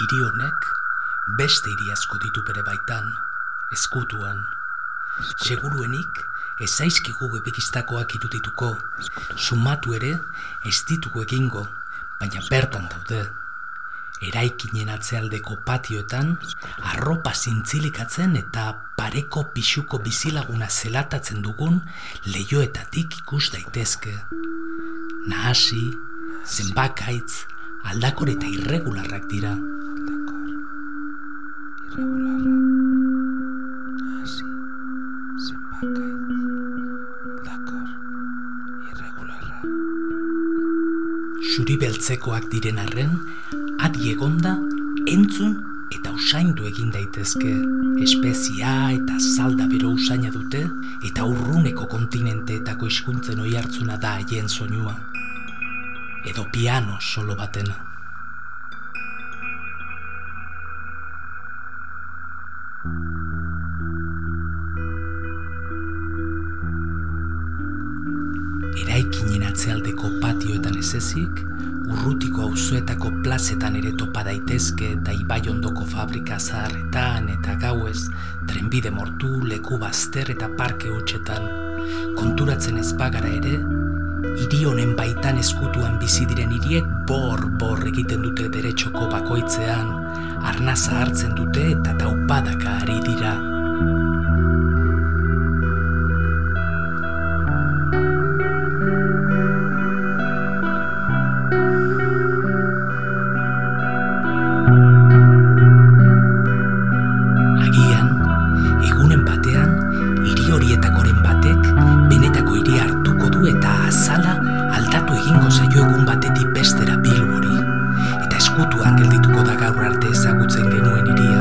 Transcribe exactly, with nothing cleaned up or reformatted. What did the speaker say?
Hiri honek beste hiri asko ditu bere baitan, ezkutuan. Seguruenik ez zaizkigu gebekistakoak irudituko, sumatu ere ez ditugu egingo, baina bertan daude. Eraikinen atzealdeko patioetan, arropa zintzilikatzen eta pareko pixuko bizilaguna zelatatzen dugun leihoetatik ikus daitezke. Nahasi, zenbakaitz, aldakor eta irregularrak dira. Irregularra, nahasi, zenbakaitz, aldakor, irregularra. Xuri beltzekoak diren arren, adi egonda, entzun eta usaindu egin daitezke. Espezia eta zalda bero usaina dute, eta urruneko kontinenteetako hizkuntzen oihartzuna da haien soinua. Edo piano solo batena. Eraikinen atzealdeko patioetan ez ezik, urrutiko auzoetako plazetan ere topa daitezke eta ibaiondoko fabrika zaharretan eta gauez, trenbide mortu, leku bazter eta parke hutsetan. Konturatzen ez bagara ere, hiri honen baitan ezkutuan bizi diren hiriek bor-bor egiten dute bere txoko bakoitzean, arnaza hartzen dute eta taupadaka ari dira. Ezkutuan geldituko da gaur arte ezagutzen genuen hiri